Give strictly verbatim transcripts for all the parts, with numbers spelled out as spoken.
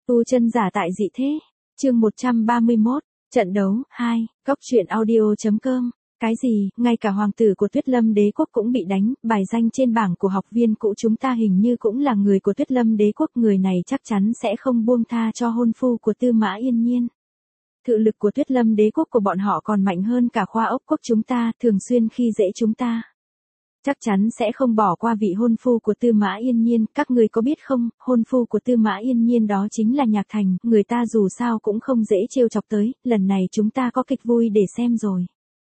Tu chân giả tại dị thế. Chương một trăm ba mươi mốt, trận đấu hai, Cóc truyện audio.com. Cái gì, ngay cả hoàng tử của Tuyết Lâm Đế quốc cũng bị đánh, bài danh trên bảng của học viên cũ chúng ta hình như cũng là người của Tuyết Lâm Đế quốc, người này chắc chắn sẽ không buông tha cho hôn phu của Tư Mã Yên Nhiên. Thực lực của Tuyết Lâm Đế quốc của bọn họ còn mạnh hơn cả Khoa Ốc quốc chúng ta, thường xuyên khi dễ chúng ta. Chắc chắn sẽ không bỏ qua vị hôn phu của Tư Mã Yên Nhiên, các người có biết không, hôn phu của Tư Mã Yên Nhiên đó chính là Nhạc Thành, người ta dù sao cũng không dễ trêu chọc tới, lần này chúng ta có kịch vui để xem rồi.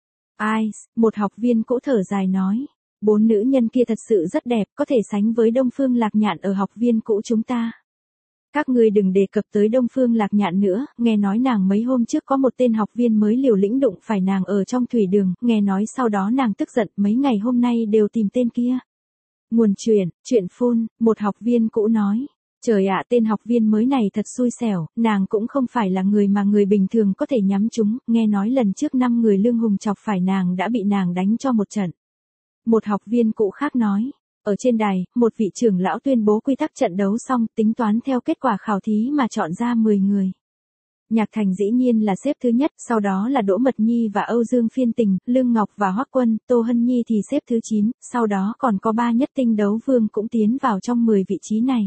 Ai, một học viên cũ thở dài nói, bốn nữ nhân kia thật sự rất đẹp, có thể sánh với Đông Phương Lạc Nhạn ở học viên cũ chúng ta. Các ngươi đừng đề cập tới Đông Phương Lạc Nhạn nữa, nghe nói nàng mấy hôm trước có một tên học viên mới liều lĩnh đụng phải nàng ở trong thủy đường, nghe nói sau đó nàng tức giận, mấy ngày hôm nay đều tìm tên kia. Nguồn chuyện, chuyện phun, một học viên cũ nói, trời ạ, tên học viên mới này thật xui xẻo, nàng cũng không phải là người mà người bình thường có thể nhắm trúng, nghe nói lần trước năm người Lương Hùng chọc phải nàng đã bị nàng đánh cho một trận. Một học viên cũ khác nói. Ở trên đài, một vị trưởng lão tuyên bố quy tắc trận đấu xong, tính toán theo kết quả khảo thí mà chọn ra mười người. Nhạc Thành dĩ nhiên là xếp thứ nhất, sau đó là Đỗ Mật Nhi và Âu Dương Phiên Tình, Lương Ngọc và Hoắc Quân, Tô Hân Nhi thì xếp thứ chín, sau đó còn có ba nhất tinh đấu vương cũng tiến vào trong mười vị trí này.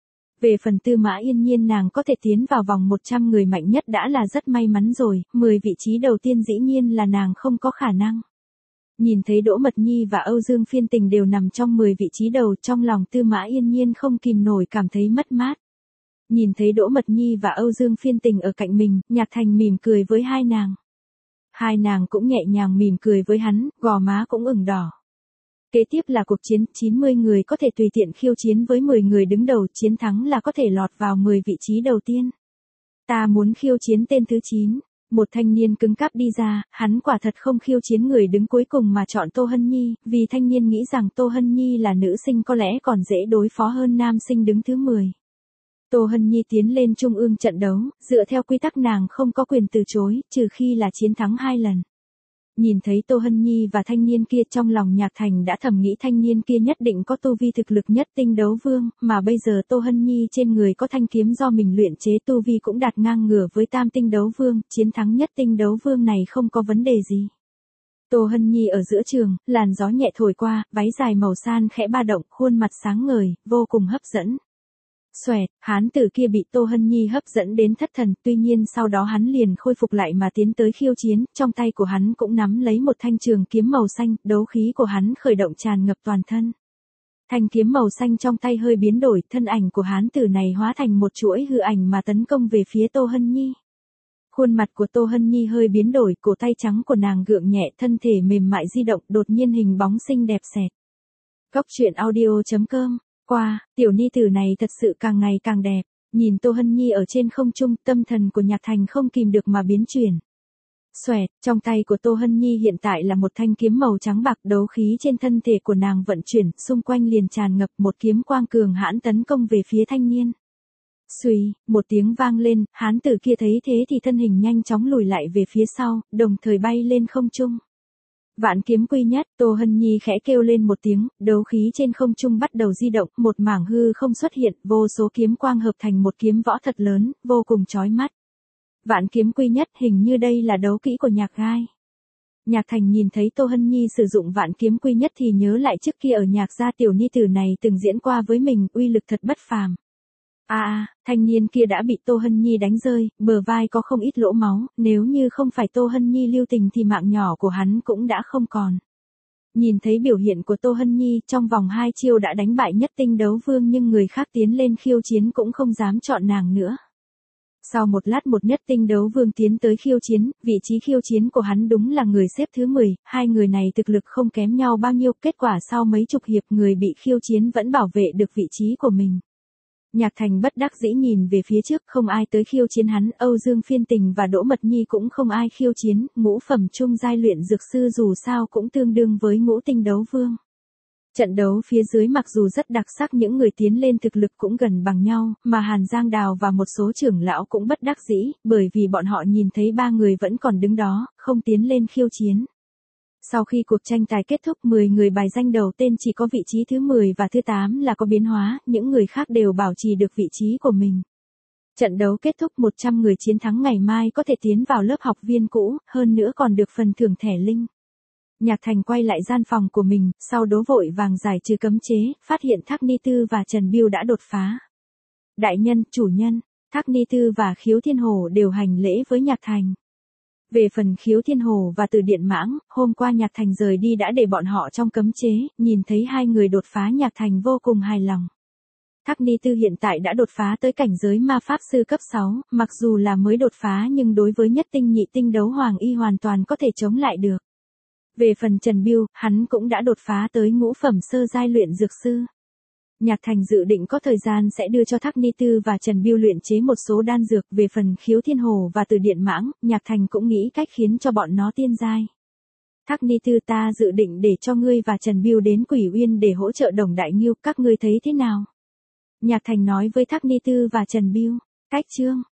Về phần Tư Mã Yên Nhiên, nàng có thể tiến vào vòng một trăm người mạnh nhất đã là rất may mắn rồi, mười vị trí đầu tiên dĩ nhiên là nàng không có khả năng. Nhìn thấy Đỗ Mật Nhi và Âu Dương Phiên Tình đều nằm trong mười vị trí đầu, trong lòng Tư Mã Yên Nhiên không kìm nổi cảm thấy mất mát. Nhìn thấy Đỗ Mật Nhi và Âu Dương Phiên Tình ở cạnh mình, Nhạc Thành mỉm cười với hai nàng. Hai nàng cũng nhẹ nhàng mỉm cười với hắn, gò má cũng ửng đỏ. Kế tiếp là cuộc chiến, chín mươi người có thể tùy tiện khiêu chiến với mười người đứng đầu, chiến thắng là có thể lọt vào mười vị trí đầu tiên. Ta muốn khiêu chiến tên thứ chín. Một thanh niên cứng cáp đi ra, hắn quả thật không khiêu chiến người đứng cuối cùng mà chọn Tô Hân Nhi, vì thanh niên nghĩ rằng Tô Hân Nhi là nữ sinh có lẽ còn dễ đối phó hơn nam sinh đứng thứ mười. Tô Hân Nhi tiến lên trung ương trận đấu, dựa theo quy tắc nàng không có quyền từ chối, trừ khi là chiến thắng hai lần. Nhìn thấy Tô Hân Nhi và thanh niên kia, trong lòng Nhạc Thành đã thầm nghĩ thanh niên kia nhất định có tu vi thực lực nhất tinh đấu vương, mà bây giờ Tô Hân Nhi trên người có thanh kiếm do mình luyện chế, tu vi cũng đạt ngang ngửa với tam tinh đấu vương, chiến thắng nhất tinh đấu vương này không có vấn đề gì. Tô Hân Nhi ở giữa trường, làn gió nhẹ thổi qua, váy dài màu san khẽ ba động, khuôn mặt sáng ngời, vô cùng hấp dẫn. Xoẹt, hán tử kia bị Tô Hân Nhi hấp dẫn đến thất thần, tuy nhiên sau đó hắn liền khôi phục lại mà tiến tới khiêu chiến, trong tay của hắn cũng nắm lấy một thanh trường kiếm màu xanh, đấu khí của hắn khởi động tràn ngập toàn thân. Thanh kiếm màu xanh trong tay hơi biến đổi, thân ảnh của hán tử này hóa thành một chuỗi hư ảnh mà tấn công về phía Tô Hân Nhi. Khuôn mặt của Tô Hân Nhi hơi biến đổi, cổ tay trắng của nàng gượng nhẹ, thân thể mềm mại di động, đột nhiên hình bóng xinh đẹp xẹt. Cóc truyện audio.com. Qua, tiểu ni tử này thật sự càng ngày càng đẹp, nhìn Tô Hân Nhi ở trên không trung, tâm thần của Nhạc Thành không kìm được mà biến chuyển. Xoẹt, trong tay của Tô Hân Nhi hiện tại là một thanh kiếm màu trắng bạc, đấu khí trên thân thể của nàng vận chuyển, xung quanh liền tràn ngập một kiếm quang cường hãn tấn công về phía thanh niên. Xuy, một tiếng vang lên, hán tử kia thấy thế thì thân hình nhanh chóng lùi lại về phía sau, đồng thời bay lên không trung. Vạn kiếm quy nhất, Tô Hân Nhi khẽ kêu lên một tiếng, đấu khí trên không trung bắt đầu di động, một mảng hư không xuất hiện, vô số kiếm quang hợp thành một kiếm võ thật lớn, vô cùng chói mắt. Vạn kiếm quy nhất, hình như đây là đấu kỹ của Nhạc Gai. Nhạc Thành nhìn thấy Tô Hân Nhi sử dụng vạn kiếm quy nhất thì nhớ lại trước kia ở Nhạc gia tiểu ni tử này từng diễn qua với mình, uy lực thật bất phàm. À, à, thanh niên kia đã bị Tô Hân Nhi đánh rơi, bờ vai có không ít lỗ máu, nếu như không phải Tô Hân Nhi lưu tình thì mạng nhỏ của hắn cũng đã không còn. Nhìn thấy biểu hiện của Tô Hân Nhi, trong vòng hai chiêu đã đánh bại nhất tinh đấu vương, nhưng người khác tiến lên khiêu chiến cũng không dám chọn nàng nữa. Sau một lát một nhất tinh đấu vương tiến tới khiêu chiến, vị trí khiêu chiến của hắn đúng là người xếp thứ mười, hai người này thực lực không kém nhau bao nhiêu, kết quả sau mấy chục hiệp người bị khiêu chiến vẫn bảo vệ được vị trí của mình. Nhạc Thành bất đắc dĩ nhìn về phía trước, không ai tới khiêu chiến hắn, Âu Dương Phiên Tình và Đỗ Mật Nhi cũng không ai khiêu chiến, ngũ phẩm trung giai luyện dược sư dù sao cũng tương đương với ngũ tinh đấu vương. Trận đấu phía dưới mặc dù rất đặc sắc, những người tiến lên thực lực cũng gần bằng nhau, mà Hàn Giang Đào và một số trưởng lão cũng bất đắc dĩ, bởi vì bọn họ nhìn thấy ba người vẫn còn đứng đó, không tiến lên khiêu chiến. Sau khi cuộc tranh tài kết thúc, mười người bài danh đầu tên chỉ có vị trí thứ mười và thứ tám là có biến hóa, những người khác đều bảo trì được vị trí của mình. Trận đấu kết thúc một trăm người chiến thắng ngày mai có thể tiến vào lớp học viên cũ, hơn nữa còn được phần thưởng thẻ linh. Nhạc Thành quay lại gian phòng của mình, sau đó vội vàng giải trừ cấm chế, phát hiện Thác Ni Tư và Trần Biêu đã đột phá. Đại nhân, chủ nhân, Thác Ni Tư và Khiếu Thiên Hổ đều hành lễ với Nhạc Thành. Về phần Khiếu Thiên Hổ và Từ Điện Mãng, hôm qua Nhạc Thành rời đi đã để bọn họ trong cấm chế, nhìn thấy hai người đột phá Nhạc Thành vô cùng hài lòng. Thác Ni Tư hiện tại đã đột phá tới cảnh giới ma pháp sư cấp sáu, mặc dù là mới đột phá nhưng đối với nhất tinh nhị tinh đấu hoàng y hoàn toàn có thể chống lại được. Về phần Trần Biêu, hắn cũng đã đột phá tới ngũ phẩm sơ giai luyện dược sư. Nhạc Thành dự định có thời gian sẽ đưa cho Thác Ni Tư và Trần Biêu luyện chế một số đan dược. Về phần Khiếu Thiên Hồ và Từ Điện Mãng, Nhạc Thành cũng nghĩ cách khiến cho bọn nó tiên giai. Thác Ni Tư, ta dự định để cho ngươi và Trần Biêu đến Quỷ Uyên để hỗ trợ Đồng Đại Nghiêu, các ngươi thấy thế nào? Nhạc Thành nói với Thác Ni Tư và Trần Biêu. Cách chương